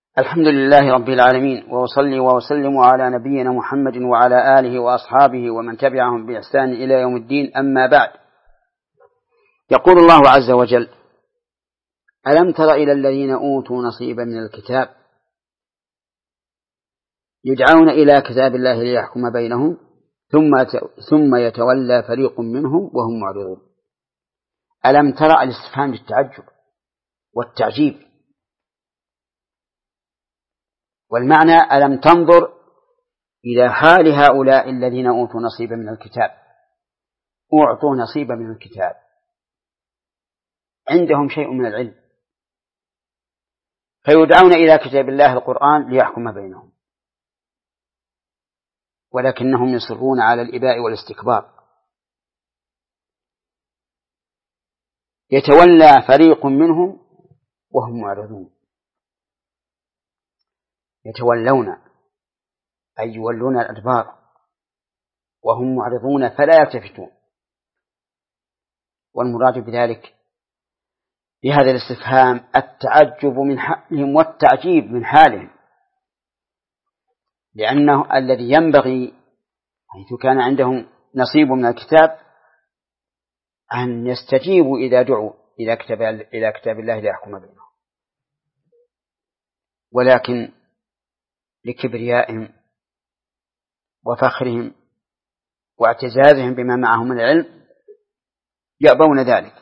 الحمد لله رب العالمين، وأصلي وأسلم على نبينا محمد وعلى آله وأصحابه ومن تبعهم بإحسان إلى يوم الدين. أما بعد، يقول الله عز وجل: ألم تر إلى الذين أوتوا نصيبا من الكتاب يدعون إلى كتاب الله ليحكم بينهم ثم يتولى فريق منهم وهم معرضون. ألم تر الاستفهام للتعجب والتعجيب، والمعنى ألم تنظر إلى حال هؤلاء الذين أوتوا نصيبا من الكتاب، أعطوا نصيبا من الكتاب، عندهم شيء من العلم، فيدعون إلى كتاب الله القرآن ليحكم بينهم، ولكنهم يصرون على الإباء والاستكبار. يتولى فريق منهم وهم معرضون. يتولون أي يولون الأدبار وهم معرضون فلا يلتفتون. والمراد بذلك بهذا الاستفهام التعجب من حالهم والتعجيب من حالهم، لأنه الذي ينبغي حيث كان عندهم نصيب من الكتاب أن يستجيبوا إذا دعوا إلى كتاب الله ليحكم بينهم، ولكن لكبريائهم وفخرهم واعتزازهم بما معهم من العلم يأبون ذلك.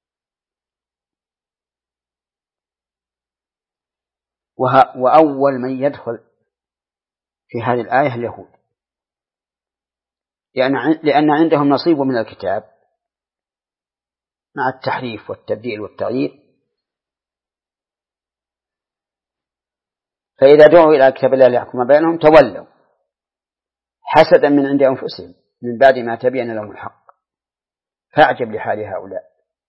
وأول من يدخل في هذه الآية اليهود، لأن عندهم نصيب من الكتاب مع التحريف والتبديل والتغيير، فإذا دعوا إلى كتاب الله ليحكم بينهم تولوا حسدا من عند أنفسهم من بعد ما تبين لهم الحق، فأعجب لحال هؤلاء.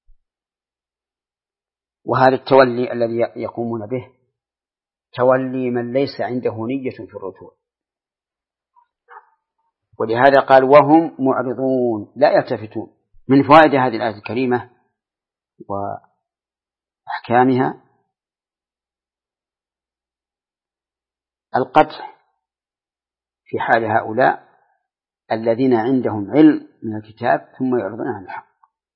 وهذا التولي الذي يقومون به تولي من ليس عنده نية في الرجوع، ولهذا قال وهم معرضون لا يلتفتون. من فوائد هذه الآية الكريمة وأحكامها القدح في حال هؤلاء الذين عندهم علم من الكتاب ثم يعرضون عن الحق،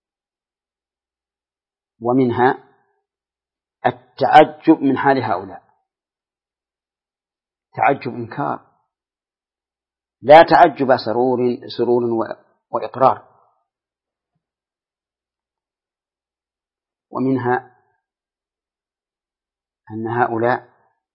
ومنها التعجب من حال هؤلاء، تعجب إنكار لا تعجب سرور وإقرار. ومنها أن هؤلاء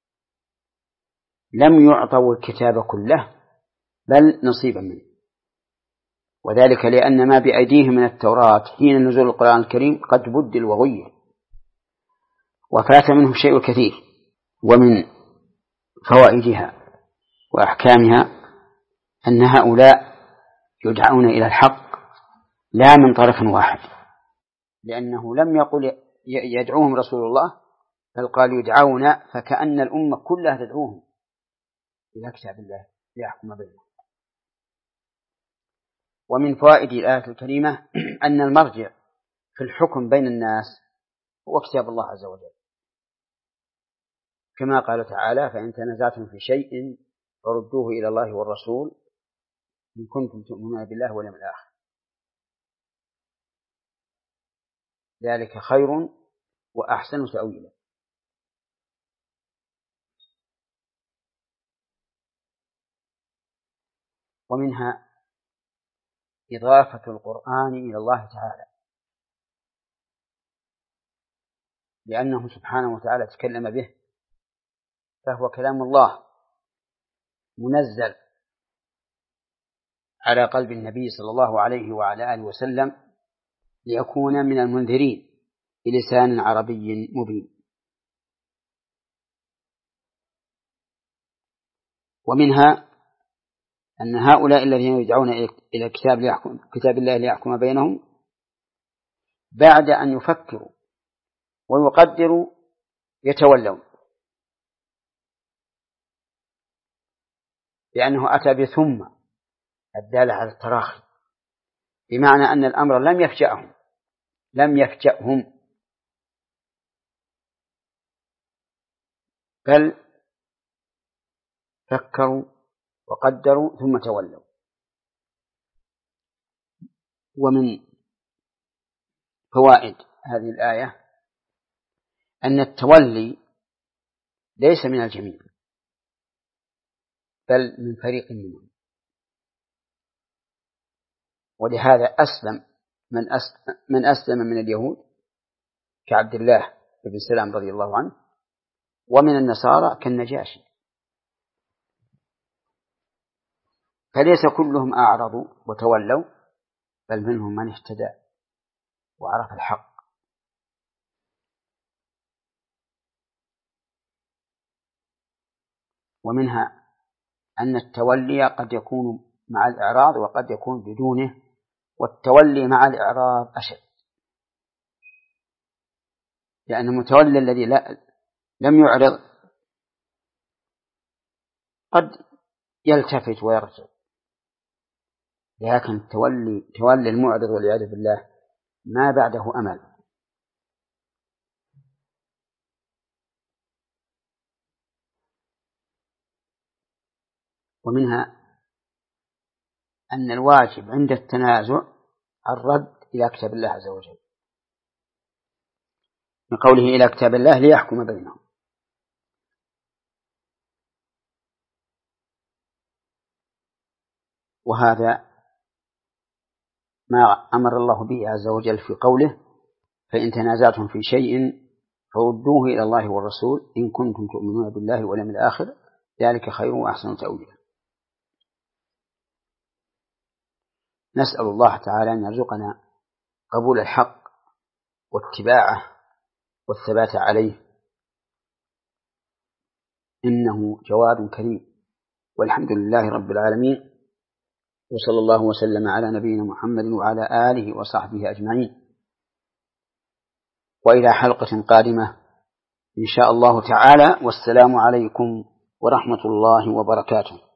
لم يعطوا الكتاب كله بل نصيبا منه، وذلك لأن ما بأيديهم من التوراة حين نزول القرآن الكريم قد بدل وغير وفات منه شيء كثير. ومن فوائدها وأحكامها أن هؤلاء يدعون إلى الحق لا من طرف واحد، لأنه لم يقل يدعوهم رسول الله بل قال يدعون، فكأن الأمة كلها تدعوهم إلى كتاب الله ليحكم بينهم. ومن فوائد الآية الكريمة أن المرجع في الحكم بين الناس هو كتاب الله عز وجل، كما قال تعالى: فإن تنازعتم في شيء فردوه إلى الله والرسول إن كنتم تؤمنون بالله واليوم الآخر، ذلك خير وأحسن تأويلا. ومنها إضافة القرآن إلى الله تعالى، لأنه سبحانه وتعالى تكلم به، فهو كلام الله منزل على قلب النبي صلى الله عليه وعلى آله وسلم ليكون من المنذرين بلسان عربي مبين. ومنها أن هؤلاء الذين يدعون إلى كتاب الله ليحكم بينهم بعد أن يفكروا ويقدروا يتولون، لأنه أتى بثم الدالة على التراخي، بمعنى أن الأمر لم يفجأهم بل فكروا وقدروا ثم تولوا. ومن فوائد هذه الآية أن التولي ليس من الجميع بل من فريق منهم، ولهذا أسلم من أسلم من اليهود كعبد الله بن سلام رضي الله عنه، ومن النصارى كالنجاشي، فليس كلهم أعرضوا وتولوا، بل منهم من اهتدى وعرف الحق. ومنها أن التولي قد يكون مع الإعراض وقد يكون بدونه، والتولي مع الإعراض أشد، لأن المتولي الذي لم يعرض قد يلتفت ويرجع، لكن تولي المعرض والعياذ بالله ما بعده أمل. ومنها أن الواجب عند التنازع الرد إلى كتاب الله عز وجل، من قوله إلى كتاب الله ليحكم بينهم. وهذا ما أمر الله به عز وجل في قوله فإن تنازعتم في شيء فردوه إلى الله والرسول إن كنتم تؤمنون بالله واليوم الآخر ذلك خير وأحسن تأويلا. نسأل الله تعالى أن يرزقنا قبول الحق واتباعه والثبات عليه، إنه جواد كريم. والحمد لله رب العالمين، وصلى الله وسلم على نبينا محمد وعلى آله وصحبه أجمعين، وإلى حلقة قادمة إن شاء الله تعالى، والسلام عليكم ورحمة الله وبركاته.